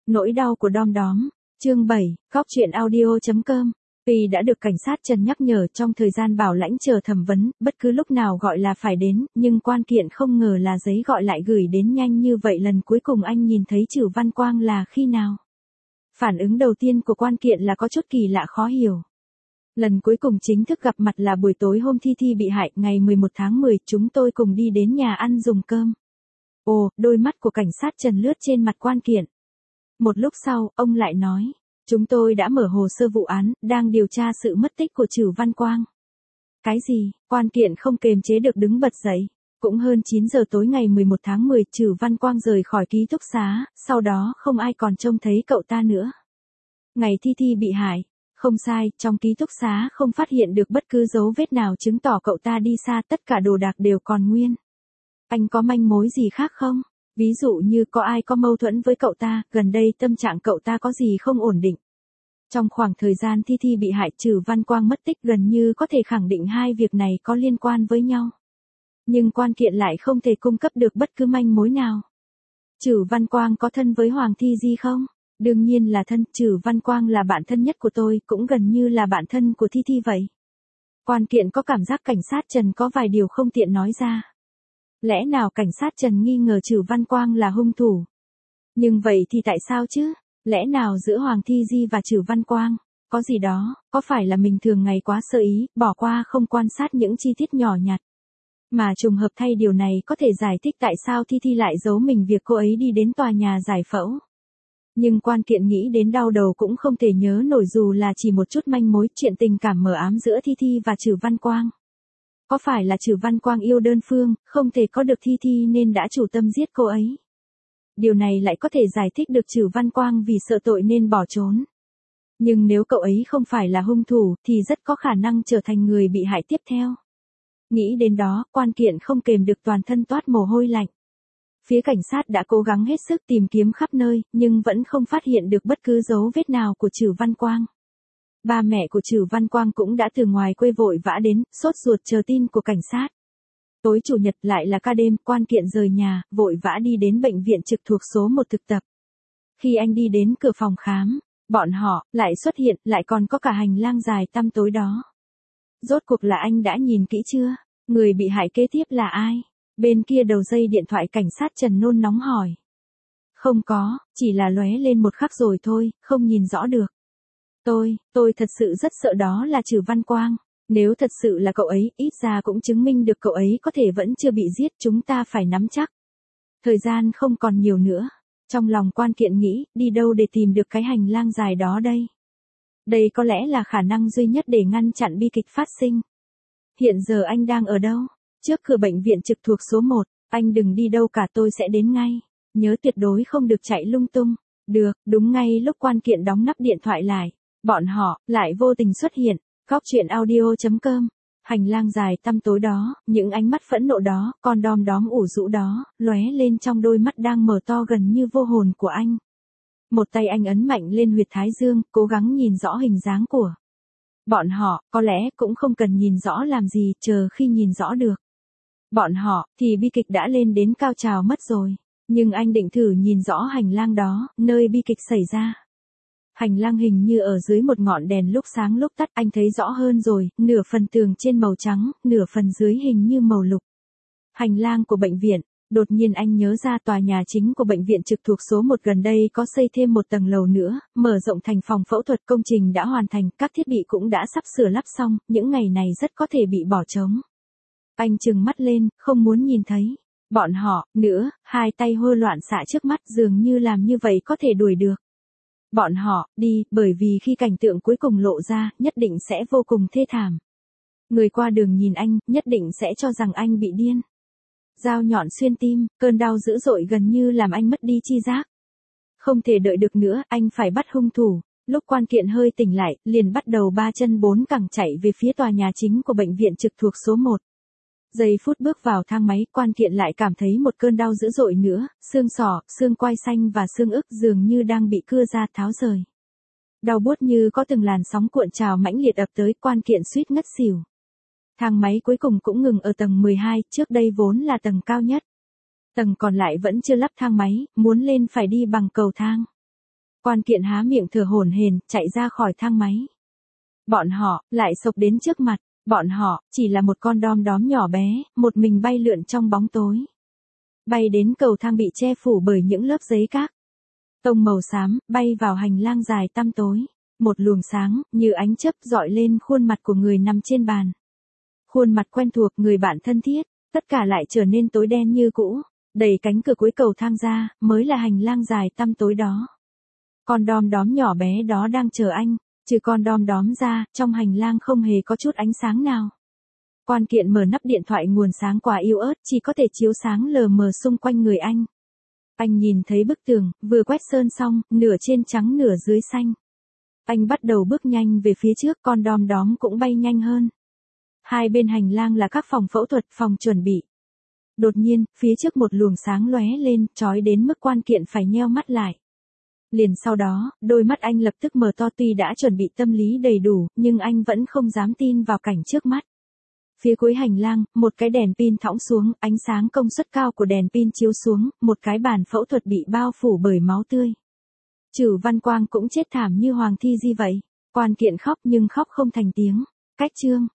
Nỗi đau của Đom Đóm. Chương 7, Góc truyện audio.com. Vì đã được cảnh sát Trần nhắc nhở trong thời gian bảo lãnh chờ thẩm vấn, bất cứ lúc nào gọi là phải đến, nhưng quan kiện không ngờ là giấy gọi lại gửi đến nhanh như vậy. Lần cuối cùng anh nhìn thấy Trử Văn Quang là khi nào? Phản ứng đầu tiên của quan kiện là có chút kỳ lạ khó hiểu. Lần cuối cùng chính thức gặp mặt là buổi tối hôm Thi Thi bị hại, ngày 11 tháng 10, chúng tôi cùng đi đến nhà ăn dùng cơm. Ồ, đôi mắt của cảnh sát Trần lướt trên mặt quan kiện. Một lúc sau, ông lại nói, chúng tôi đã mở hồ sơ vụ án, đang điều tra sự mất tích của Trử Văn Quang. Cái gì? Quan kiện không kềm chế được đứng bật dậy. Cũng hơn 9 giờ tối ngày 11 tháng 10, Trử Văn Quang rời khỏi ký túc xá, sau đó không ai còn trông thấy cậu ta nữa. Ngày Thi Thi bị hại. Không sai, trong ký túc xá không phát hiện được bất cứ dấu vết nào chứng tỏ cậu ta đi xa, tất cả đồ đạc đều còn nguyên. Anh có manh mối gì khác không? Ví dụ như có ai có mâu thuẫn với cậu ta, gần đây tâm trạng cậu ta có gì không ổn định. Trong khoảng thời gian Thi Thi bị hại, Trử Văn Quang mất tích, gần như có thể khẳng định hai việc này có liên quan với nhau. Nhưng quan kiện lại không thể cung cấp được bất cứ manh mối nào. Trử Văn Quang có thân với Hoàng Thi Di không? Đương nhiên là thân, Trử Văn Quang là bạn thân nhất của tôi, cũng gần như là bạn thân của Thi Thi vậy. Quan kiện có cảm giác cảnh sát Trần có vài điều không tiện nói ra. Lẽ nào cảnh sát Trần nghi ngờ Trử Văn Quang là hung thủ? Nhưng vậy thì tại sao chứ? Lẽ nào giữa Hoàng Thi Di và Trử Văn Quang có gì đó? Có phải là mình thường ngày quá sơ ý, bỏ qua không quan sát những chi tiết nhỏ nhặt? Mà trùng hợp thay điều này có thể giải thích tại sao Thi Thi lại giấu mình việc cô ấy đi đến tòa nhà giải phẫu. Nhưng quan kiện nghĩ đến đau đầu cũng không thể nhớ nổi dù là chỉ một chút manh mối chuyện tình cảm mờ ám giữa Thi Thi và Trử Văn Quang. Có phải là Trử Văn Quang yêu đơn phương, không thể có được Thi Thi nên đã chủ tâm giết cô ấy? Điều này lại có thể giải thích được Trử Văn Quang vì sợ tội nên bỏ trốn. Nhưng nếu cậu ấy không phải là hung thủ thì rất có khả năng trở thành người bị hại tiếp theo. Nghĩ đến đó, quan kiện không kềm được toàn thân toát mồ hôi lạnh. Phía cảnh sát đã cố gắng hết sức tìm kiếm khắp nơi, nhưng vẫn không phát hiện được bất cứ dấu vết nào của Trử Văn Quang. Ba mẹ của Trử Văn Quang cũng đã từ ngoài quê vội vã đến, sốt ruột chờ tin của cảnh sát. Tối chủ nhật lại là ca đêm, quan kiện rời nhà, vội vã đi đến bệnh viện trực thuộc số 1 thực tập. Khi anh đi đến cửa phòng khám, bọn họ lại xuất hiện, lại còn có cả hành lang dài tăm tối đó. Rốt cuộc là anh đã nhìn kỹ chưa? Người bị hại kế tiếp là ai? Bên kia đầu dây điện thoại cảnh sát Trần nôn nóng hỏi. Không có, chỉ là lóe lên một khắc rồi thôi, không nhìn rõ được. Tôi thật sự rất sợ đó là Trử Văn Quang. Nếu thật sự là cậu ấy, ít ra cũng chứng minh được cậu ấy có thể vẫn chưa bị giết, chúng ta phải nắm chắc. Thời gian không còn nhiều nữa. Trong lòng quan kiện nghĩ, đi đâu để tìm được cái hành lang dài đó đây? Đây có lẽ là khả năng duy nhất để ngăn chặn bi kịch phát sinh. Hiện giờ anh đang ở đâu? Trước cửa bệnh viện trực thuộc số 1, anh đừng đi đâu cả, tôi sẽ đến ngay. Nhớ tuyệt đối không được chạy lung tung. Được, đúng ngay lúc quan kiện đóng nắp điện thoại lại, bọn họ lại vô tình xuất hiện. Góc truyện audio.com. Hành lang dài tăm tối đó, những ánh mắt phẫn nộ đó, con Đom Đóm ủ rũ đó, lóe lên trong đôi mắt đang mở to gần như vô hồn của anh. Một tay anh ấn mạnh lên huyệt thái dương, cố gắng nhìn rõ hình dáng của bọn họ, có lẽ cũng không cần nhìn rõ làm gì, chờ khi nhìn rõ được bọn họ, thì bi kịch đã lên đến cao trào mất rồi. Nhưng anh định thử nhìn rõ hành lang đó, nơi bi kịch xảy ra. Hành lang hình như ở dưới một ngọn đèn lúc sáng lúc tắt, anh thấy rõ hơn rồi, nửa phần tường trên màu trắng, nửa phần dưới hình như màu lục. Hành lang của bệnh viện, đột nhiên anh nhớ ra tòa nhà chính của bệnh viện trực thuộc số 1 gần đây có xây thêm một tầng lầu nữa, mở rộng thành phòng phẫu thuật, công trình đã hoàn thành, các thiết bị cũng đã sắp sửa lắp xong, những ngày này rất có thể bị bỏ trống. Anh trừng mắt lên, không muốn nhìn thấy bọn họ nữa, hai tay hô loạn xạ trước mắt, dường như làm như vậy có thể đuổi được bọn họ đi, bởi vì khi cảnh tượng cuối cùng lộ ra, nhất định sẽ vô cùng thê thảm. Người qua đường nhìn anh, nhất định sẽ cho rằng anh bị điên. Dao nhọn xuyên tim, cơn đau dữ dội gần như làm anh mất đi chi giác. Không thể đợi được nữa, anh phải bắt hung thủ. Lúc quan kiện hơi tỉnh lại, liền bắt đầu ba chân bốn cẳng chạy về phía tòa nhà chính của bệnh viện trực thuộc số 1. Giây phút bước vào thang máy, quan kiện lại cảm thấy một cơn đau dữ dội nữa, xương sọ, xương quai xanh và xương ức dường như đang bị cưa ra tháo rời. Đau buốt như có từng làn sóng cuộn trào mãnh liệt ập tới, quan kiện suýt ngất xỉu. Thang máy cuối cùng cũng ngừng ở tầng 12, trước đây vốn là tầng cao nhất. Tầng còn lại vẫn chưa lắp thang máy, muốn lên phải đi bằng cầu thang. Quan Kiện há miệng thở hổn hển, chạy ra khỏi thang máy. Bọn họ lại sộc đến trước mặt, bọn họ chỉ là một con đom đóm nhỏ bé, một mình bay lượn trong bóng tối. Bay đến cầu thang bị che phủ bởi những lớp giấy các tông màu xám, bay vào hành lang dài tăm tối. Một luồng sáng, như ánh chớp dọi lên khuôn mặt của người nằm trên bàn. Khuôn mặt quen thuộc, người bạn thân thiết, tất cả lại trở nên tối đen như cũ. Đẩy cánh cửa cuối cầu thang ra, mới là hành lang dài tăm tối đó. Con đom đóm nhỏ bé đó đang chờ anh, trừ con đom đóm ra, trong hành lang không hề có chút ánh sáng nào. Quan Kiện mở nắp điện thoại, nguồn sáng quá yếu ớt, chỉ có thể chiếu sáng lờ mờ xung quanh người anh. Anh nhìn thấy bức tường, vừa quét sơn xong, nửa trên trắng nửa dưới xanh. Anh bắt đầu bước nhanh về phía trước, con đom đóm cũng bay nhanh hơn. Hai bên hành lang là các phòng phẫu thuật, phòng chuẩn bị. Đột nhiên, phía trước một luồng sáng lóe lên, chói đến mức Quan Kiện phải nheo mắt lại. Liền sau đó, đôi mắt anh lập tức mở to, tuy đã chuẩn bị tâm lý đầy đủ, nhưng anh vẫn không dám tin vào cảnh trước mắt. Phía cuối hành lang, một cái đèn pin thõng xuống, ánh sáng công suất cao của đèn pin chiếu xuống, một cái bàn phẫu thuật bị bao phủ bởi máu tươi. Trử Văn Quang cũng chết thảm như Hoàng Thi Di vậy. Quan Kiện khóc nhưng khóc không thành tiếng. Cách chương